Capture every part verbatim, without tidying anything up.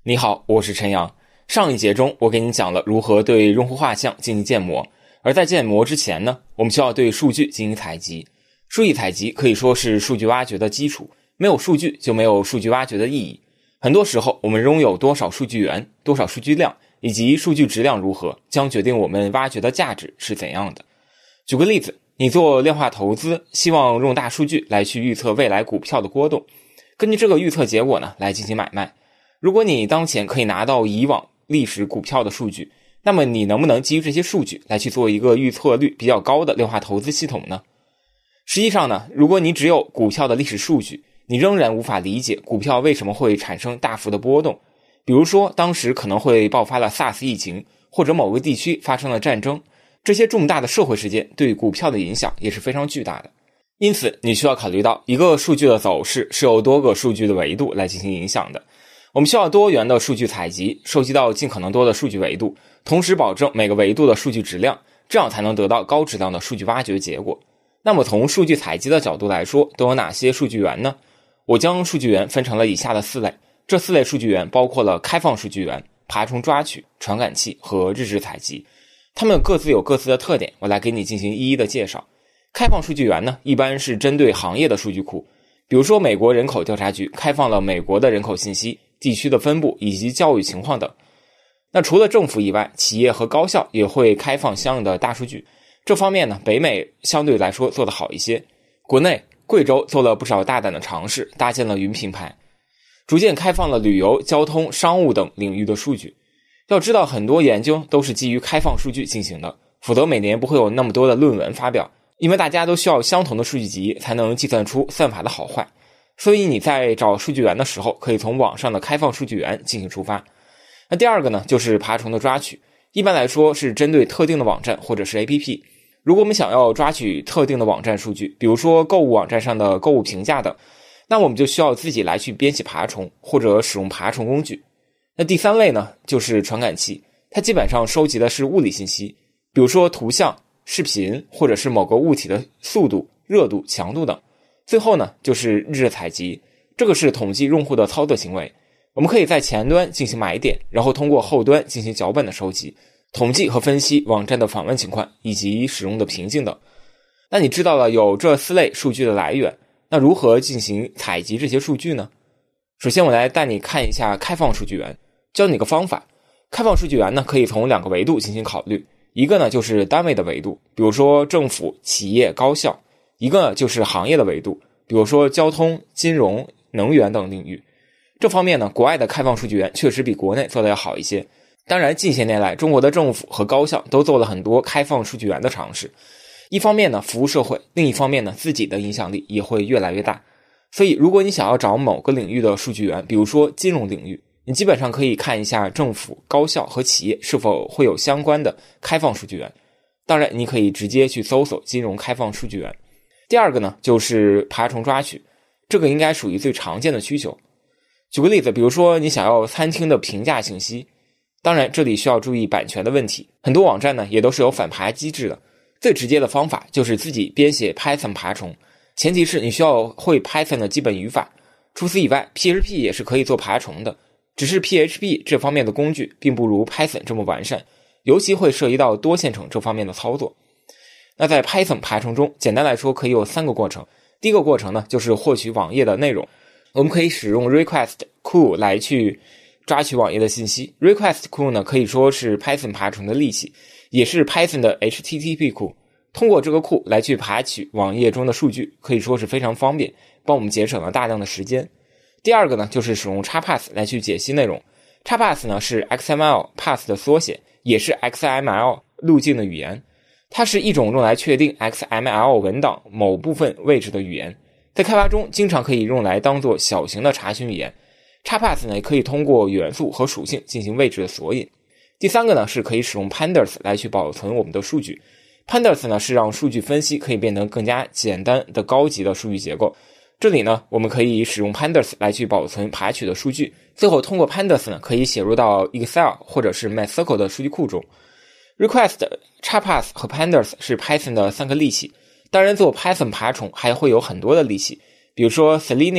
你好，我是陈阳。上一节中我给你讲了如何对用户画像进行建模，而在建模之前呢，我们需要对数据进行采集。数据采集可以说是数据挖掘的基础，没有数据就没有数据挖掘的意义。很多时候我们拥有多少数据源、多少数据量以及数据质量如何，将决定我们挖掘的价值是怎样的。举个例子，你做量化投资，希望用大数据来去预测未来股票的波动，根据这个预测结果呢来进行买卖。如果你当前可以拿到以往历史股票的数据，那么你能不能基于这些数据来去做一个预测率比较高的量化投资系统呢？实际上呢，如果你只有股票的历史数据，你仍然无法理解股票为什么会产生大幅的波动。比如说当时可能会爆发了 SARS 疫情，或者某个地区发生了战争，这些重大的社会事件对股票的影响也是非常巨大的。因此你需要考虑到一个数据的走势是由多个数据的维度来进行影响的。我们需要多元的数据采集，收集到尽可能多的数据维度，同时保证每个维度的数据质量，这样才能得到高质量的数据挖掘结果。那么从数据采集的角度来说，都有哪些数据源呢？我将数据源分成了以下的四类，这四类数据源包括了开放数据源、爬虫抓取、传感器和日志采集。它们各自有各自的特点，我来给你进行一一的介绍。开放数据源呢，一般是针对行业的数据库，比如说美国人口调查局开放了美国的人口信息、地区的分布以及教育情况等。那除了政府以外，企业和高校也会开放相应的大数据。这方面呢，北美相对来说做得好一些。国内贵州做了不少大胆的尝试，搭建了云平台，逐渐开放了旅游、交通、商务等领域的数据。要知道很多研究都是基于开放数据进行的，否则每年不会有那么多的论文发表，因为大家都需要相同的数据集才能计算出算法的好坏。所以你在找数据源的时候，可以从网上的开放数据源进行出发。那第二个呢，就是爬虫的抓取，一般来说是针对特定的网站或者是 A P P。如果我们想要抓取特定的网站数据，比如说购物网站上的购物评价等，那我们就需要自己来去编写爬虫，或者使用爬虫工具。那第三类呢，就是传感器，它基本上收集的是物理信息，比如说图像、视频，或者是某个物体的速度、热度、强度等。最后呢，就是日志采集，这个是统计用户的操作行为。我们可以在前端进行买点，然后通过后端进行脚本的收集，统计和分析网站的访问情况以及使用的瓶颈等。那你知道了有这四类数据的来源，那如何进行采集这些数据呢？首先我来带你看一下开放数据源，教你个方法。开放数据源呢，可以从两个维度进行考虑，一个呢就是单位的维度，比如说政府、企业、高校；一个呢就是行业的维度，比如说交通、金融、能源等领域。这方面呢，国外的开放数据源确实比国内做得要好一些。当然近些年来，中国的政府和高校都做了很多开放数据源的尝试。一方面呢，服务社会，另一方面呢，自己的影响力也会越来越大。所以如果你想要找某个领域的数据源，比如说金融领域，你基本上可以看一下政府、高校和企业是否会有相关的开放数据源。当然你可以直接去搜索金融开放数据源。第二个呢，就是爬虫抓取，这个应该属于最常见的需求。举个例子，比如说你想要餐厅的评价信息，当然这里需要注意版权的问题，很多网站呢也都是有反爬机制的。最直接的方法就是自己编写 Python 爬虫，前提是你需要会 Python 的基本语法。除此以外 P H P 也是可以做爬虫的，只是 P H P 这方面的工具并不如 Python 这么完善，尤其会涉及到多线程这方面的操作。那在 Python 爬虫中，简单来说可以有三个过程。第一个过程呢，就是获取网页的内容，我们可以使用 request 库来去抓取网页的信息。 request 库呢，可以说是 Python 爬虫的利器，也是 Python 的 H T T P 库。通过这个库来去爬取网页中的数据，可以说是非常方便，帮我们节省了大量的时间。第二个呢，就是使用 XPath 来去解析内容。 XPath 呢是 X M L path 的缩写，也是 X M L 路径的语言。它是一种用来确定 X M L 文档某部分位置的语言，在开发中经常可以用来当做小型的查询语言。 XPath 呢可以通过元素和属性进行位置的索引。第三个呢，是可以使用 Pandas 来去保存我们的数据。 Pandas 呢是让数据分析可以变得更加简单的高级的数据结构。这里呢，我们可以使用 Pandas 来去保存爬取的数据，最后通过 Pandas 呢可以写入到 Excel 或者是 MySQL 的数据库中。Request、XPath 和 Pandas 是 Python 的三个利器，当然做 Python 爬虫还会有很多的利器，比如说 Selenium、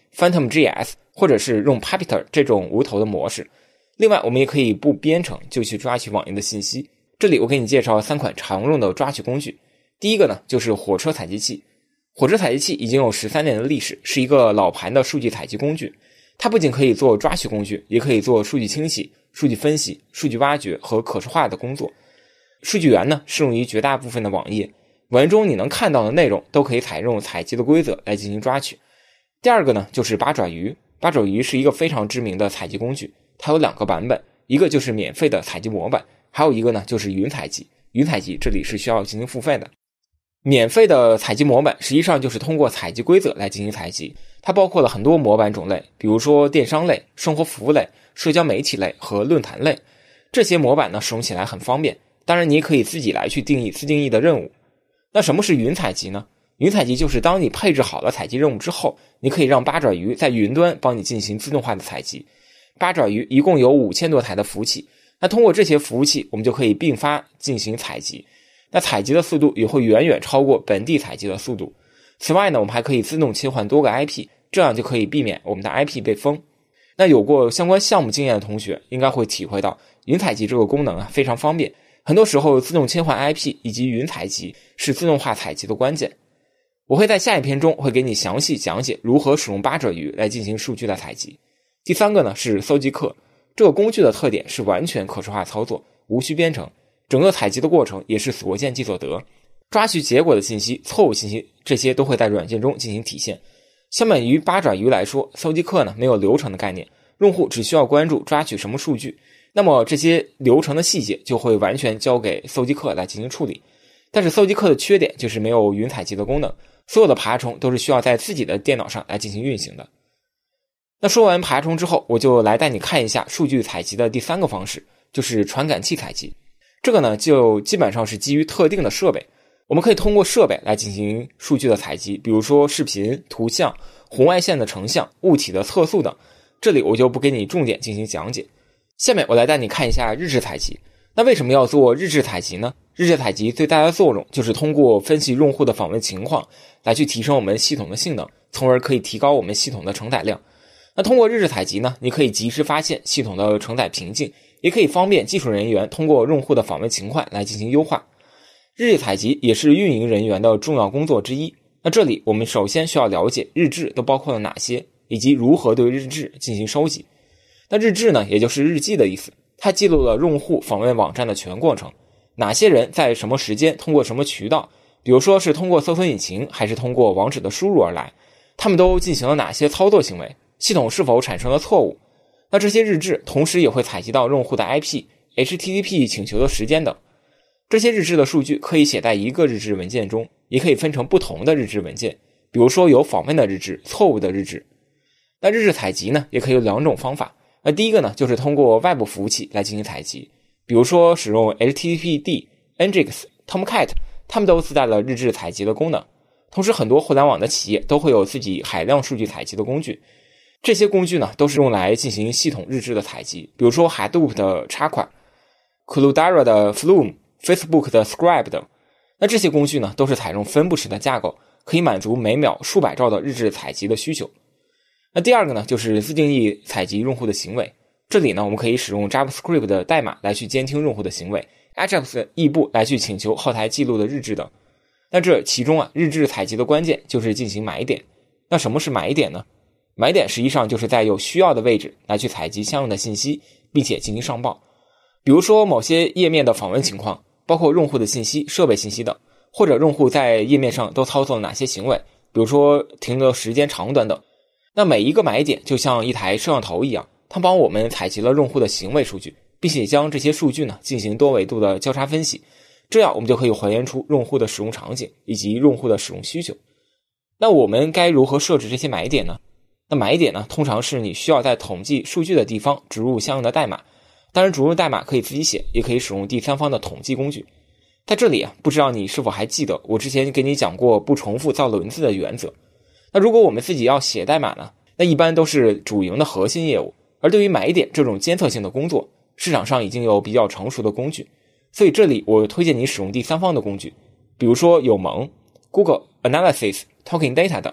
Phantom.js 或者是用 Puppeteer 这种无头的模式。另外我们也可以不编程就去抓取网页的信息。这里我给你介绍三款常用的抓取工具。第一个呢就是火车采集器。火车采集器已经有十三年的历史，是一个老牌的数据采集工具。它不仅可以做抓取工具，也可以做数据清洗、数据分析、数据挖掘和可视化的工作。数据源呢适用于绝大部分的网页，网页中你能看到的内容都可以采用采集的规则来进行抓取。第二个呢就是八爪鱼。八爪鱼是一个非常知名的采集工具，它有两个版本，一个就是免费的采集模板，还有一个呢就是云采集。云采集这里是需要进行付费的。免费的采集模板实际上就是通过采集规则来进行采集，它包括了很多模板种类，比如说电商类、生活服务类、社交媒体类和论坛类。这些模板呢使用起来很方便，当然你也可以自己来去定义自定义的任务。那什么是云采集呢？云采集就是当你配置好了采集任务之后，你可以让八爪鱼在云端帮你进行自动化的采集。八爪鱼一共有五千多台的服务器，那通过这些服务器我们就可以并发进行采集，那采集的速度也会远远超过本地采集的速度。此外呢，我们还可以自动切换多个 I P， 这样就可以避免我们的 I P 被封。那有过相关项目经验的同学应该会体会到，云采集这个功能啊非常方便，很多时候自动切换 I P 以及云采集是自动化采集的关键。我会在下一篇中会给你详细讲解如何使用八爪鱼来进行数据的采集。第三个呢是搜集客，这个工具的特点是完全可视化操作，无需编程，整个采集的过程也是所见即所得，抓取结果的信息、错误信息这些都会在软件中进行体现。相比于八爪鱼来说，搜集客呢没有流程的概念，用户只需要关注抓取什么数据，那么这些流程的细节就会完全交给搜集客来进行处理。但是搜集客的缺点就是没有云采集的功能，所有的爬虫都是需要在自己的电脑上来进行运行的。那说完爬虫之后，我就来带你看一下数据采集的第三个方式，就是传感器采集。这个呢就基本上是基于特定的设备，我们可以通过设备来进行数据的采集，比如说视频、图像、红外线的成像、物体的测速等，这里我就不给你重点进行讲解。下面我来带你看一下日志采集。那为什么要做日志采集呢？日志采集最大的作用就是通过分析用户的访问情况来去提升我们系统的性能，从而可以提高我们系统的承载量。那通过日志采集呢，你可以及时发现系统的承载瓶颈，也可以方便技术人员通过用户的访问情况来进行优化。日志采集也是运营人员的重要工作之一。那这里我们首先需要了解日志都包括了哪些，以及如何对日志进行收集。那日志呢，也就是日记的意思，它记录了用户访问网站的全过程，哪些人在什么时间通过什么渠道，比如说是通过搜索引擎还是通过网址的输入而来，他们都进行了哪些操作行为，系统是否产生了错误。那这些日志同时也会采集到用户的 I P、H T T P 请求的时间等。这些日志的数据可以写在一个日志文件中，也可以分成不同的日志文件，比如说有访问的日志、错误的日志。那日志采集呢，也可以有两种方法。那第一个呢，就是通过外部服务器来进行采集，比如说使用 H T T P D、Nginx、Tomcat， 它们都自带了日志采集的功能。同时很多互联网的企业都会有自己海量数据采集的工具，这些工具呢都是用来进行系统日志的采集，比如说 Hadoop 的插块、Cloudera 的 Flume、Facebook 的 Scribe 等。那这些工具呢都是采用分布式的架构，可以满足每秒数百兆的日志采集的需求。那第二个呢，就是自定义采集用户的行为。这里呢，我们可以使用 JavaScript 的代码来去监听用户的行为， Ajax 的异步来去请求后台记录的日志等。那这其中啊，日志采集的关键就是进行买点。那什么是买点呢？买点实际上就是在有需要的位置来去采集相应的信息，并且进行上报。比如说某些页面的访问情况，包括用户的信息、设备信息等，或者用户在页面上都操作了哪些行为，比如说停留时间长短等。那每一个买点就像一台摄像头一样，它帮我们采集了用户的行为数据，并且将这些数据呢进行多维度的交叉分析，这样我们就可以还原出用户的使用场景以及用户的使用需求。那我们该如何设置这些买点呢？那买点呢，通常是你需要在统计数据的地方植入相应的代码，当然植入代码可以自己写，也可以使用第三方的统计工具。在这里啊，不知道你是否还记得我之前给你讲过不重复造轮子的原则。那如果我们自己要写代码呢，那一般都是主营的核心业务，而对于买点这种监测性的工作，市场上已经有比较成熟的工具，所以这里我推荐你使用第三方的工具，比如说有盟、Google Analysis、Talking Data 等，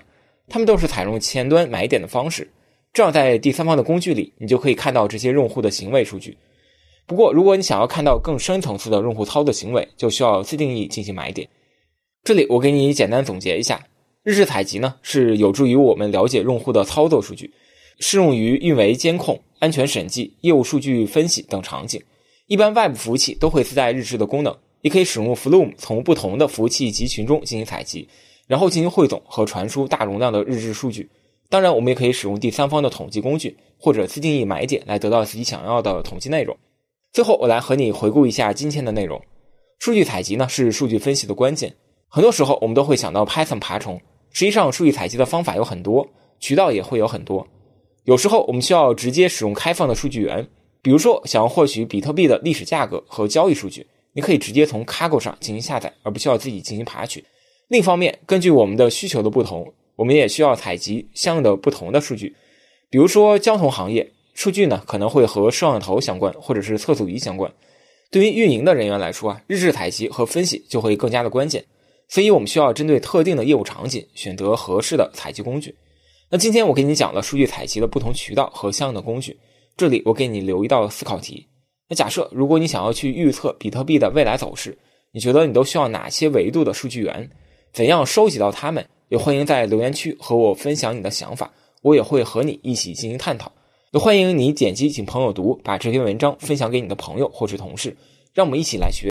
它们都是采用前端买点的方式，这样在第三方的工具里，你就可以看到这些用户的行为数据。不过如果你想要看到更深层次的用户操作行为，就需要自定义进行买点。这里我给你简单总结一下，日志采集呢是有助于我们了解用户的操作数据，适用于运维监控、安全审计、业务数据分析等场景。一般外部服务器都会自带日志的功能，也可以使用 Flume 从不同的服务器集群中进行采集，然后进行汇总和传输大容量的日志数据。当然我们也可以使用第三方的统计工具或者自定义买点来得到自己想要的统计内容。最后我来和你回顾一下今天的内容。数据采集呢是数据分析的关键，很多时候我们都会想到 Python 爬虫，实际上数据采集的方法有很多，渠道也会有很多。有时候我们需要直接使用开放的数据源，比如说想要获取比特币的历史价格和交易数据，你可以直接从 Kaggle 上进行下载，而不需要自己进行爬取。另一方面，根据我们的需求的不同，我们也需要采集相应的不同的数据。比如说交通行业，数据呢可能会和摄像头相关，或者是测速仪相关。对于运营的人员来说啊，日志采集和分析就会更加的关键。所以我们需要针对特定的业务场景选择合适的采集工具。那今天我给你讲了数据采集的不同渠道和相应的工具，这里我给你留一道思考题。那假设如果你想要去预测比特币的未来走势，你觉得你都需要哪些维度的数据源？怎样收集到它们？也欢迎在留言区和我分享你的想法，我也会和你一起进行探讨。也欢迎你点击请朋友读，把这篇文章分享给你的朋友或是同事，让我们一起来学